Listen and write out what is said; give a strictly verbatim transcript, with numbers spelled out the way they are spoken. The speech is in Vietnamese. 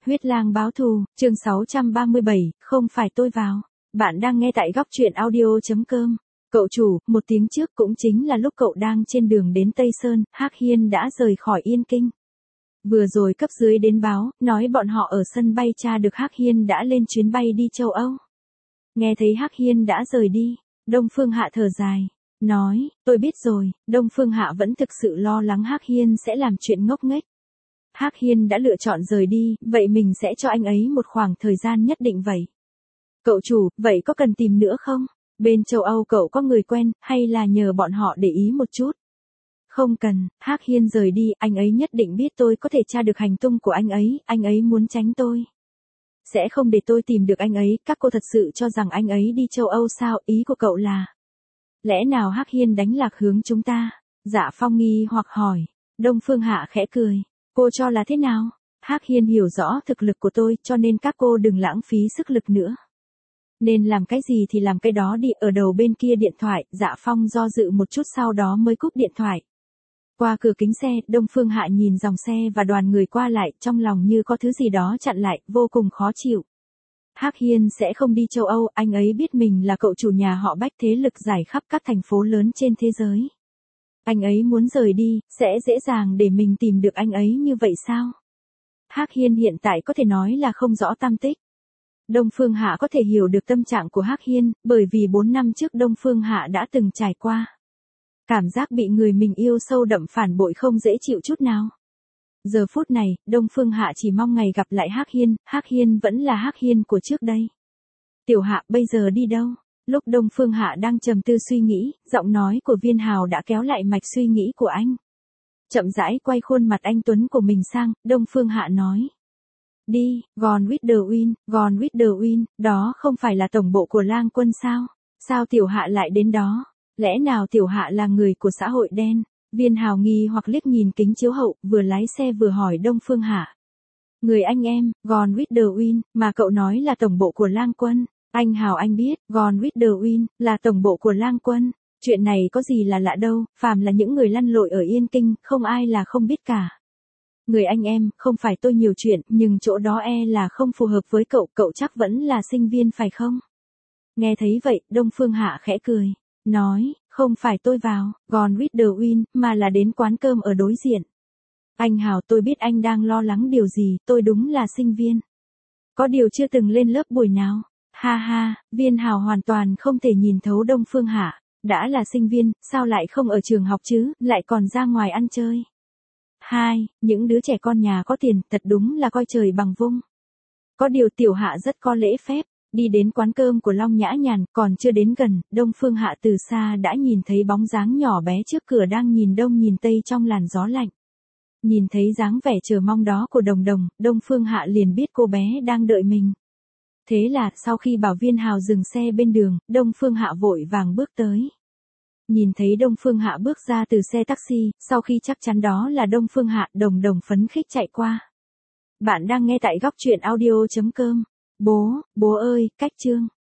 Huyết lang báo thù, chương sáu trăm ba mươi bảy, không phải tôi vào. Bạn đang nghe tại góc truyện audio.com. Cậu chủ, một tiếng trước cũng chính là lúc cậu đang trên đường đến Tây Sơn, Hắc Hiên đã rời khỏi Yên Kinh. Vừa rồi cấp dưới đến báo, nói bọn họ ở sân bay tra được Hắc Hiên đã lên chuyến bay đi châu Âu. Nghe thấy Hắc Hiên đã rời đi, Đông Phương Hạ thở dài, nói, tôi biết rồi, Đông Phương Hạ vẫn thực sự lo lắng Hắc Hiên sẽ làm chuyện ngốc nghếch. Hắc Hiên đã lựa chọn rời đi, vậy mình sẽ cho anh ấy một khoảng thời gian nhất định vậy. Cậu chủ, vậy có cần tìm nữa không? Bên châu Âu cậu có người quen, hay là nhờ bọn họ để ý một chút? Không cần, Hắc Hiên rời đi, anh ấy nhất định biết tôi có thể tra được hành tung của anh ấy, anh ấy muốn tránh tôi. Sẽ không để tôi tìm được anh ấy, các cô thật sự cho rằng anh ấy đi châu Âu sao, ý của cậu là? Lẽ nào Hắc Hiên đánh lạc hướng chúng ta? Dạ Phong nghi hoặc hỏi. Đông Phương Hạ khẽ cười. Cô cho là thế nào? Hắc Hiên hiểu rõ thực lực của tôi, cho nên các cô đừng lãng phí sức lực nữa. Nên làm cái gì thì làm cái đó đi. Ở đầu bên kia điện thoại, Dạ Phong do dự một chút sau đó mới cúp điện thoại. Qua cửa kính xe, Đông Phương Hạ nhìn dòng xe và đoàn người qua lại, trong lòng như có thứ gì đó chặn lại, vô cùng khó chịu. Hắc Hiên sẽ không đi châu Âu, anh ấy biết mình là cậu chủ nhà họ Bách, thế lực giải khắp các thành phố lớn trên thế giới. Anh ấy muốn rời đi, sẽ dễ dàng để mình tìm được anh ấy như vậy sao? Hắc Hiên hiện tại có thể nói là không rõ tăm tích. Đông Phương Hạ có thể hiểu được tâm trạng của Hắc Hiên, bởi vì bốn năm trước Đông Phương Hạ đã từng trải qua. Cảm giác bị người mình yêu sâu đậm phản bội không dễ chịu chút nào. Giờ phút này, Đông Phương Hạ chỉ mong ngày gặp lại Hắc Hiên, Hắc Hiên vẫn là Hắc Hiên của trước đây. Tiểu Hạ bây giờ đi đâu? Lúc Đông Phương Hạ đang trầm tư suy nghĩ, giọng nói của Viên Hào đã kéo lại mạch suy nghĩ của anh. Chậm rãi quay khuôn mặt anh tuấn của mình sang, Đông Phương Hạ nói. Đi, Gone with the Wind, Gone with the Wind, đó không phải là tổng bộ của Lang Quân sao? Sao Tiểu Hạ lại đến đó? Lẽ nào Tiểu Hạ là người của xã hội đen? Viên Hào nghi hoặc liếc nhìn kính chiếu hậu, vừa lái xe vừa hỏi Đông Phương Hạ. Người anh em, Gone with the Wind, mà cậu nói là tổng bộ của Lang Quân. Anh Hào anh biết, Gone with the Wind, là tổng bộ của Lang Quân. Chuyện này có gì là lạ đâu, phàm là những người lăn lội ở Yên Kinh, không ai là không biết cả. Người anh em, không phải tôi nhiều chuyện, nhưng chỗ đó e là không phù hợp với cậu, cậu chắc vẫn là sinh viên phải không? Nghe thấy vậy, Đông Phương Hạ khẽ cười, nói, không phải tôi vào, Gone with the Wind, mà là đến quán cơm ở đối diện. Anh Hào, tôi biết anh đang lo lắng điều gì, tôi đúng là sinh viên. Có điều chưa từng lên lớp buổi nào. Ha ha, Viên Hào hoàn toàn không thể nhìn thấu Đông Phương Hạ, đã là sinh viên, sao lại không ở trường học chứ, lại còn ra ngoài ăn chơi. Hai, những đứa trẻ con nhà có tiền, thật đúng là coi trời bằng vung. Có điều Tiểu Hạ rất có lễ phép, đi đến quán cơm của Long Nhã Nhàn, còn chưa đến gần, Đông Phương Hạ từ xa đã nhìn thấy bóng dáng nhỏ bé trước cửa đang nhìn đông nhìn tây trong làn gió lạnh. Nhìn thấy dáng vẻ chờ mong đó của Đồng Đồng, Đông Phương Hạ liền biết cô bé đang đợi mình. Thế là, sau khi bảo Viên Hào dừng xe bên đường, Đông Phương Hạ vội vàng bước tới. Nhìn thấy Đông Phương Hạ bước ra từ xe taxi, sau khi chắc chắn đó là Đông Phương Hạ, Đồng Đồng phấn khích chạy qua. Bạn đang nghe tại góc truyện audio.com. Bố, bố ơi, cách chương.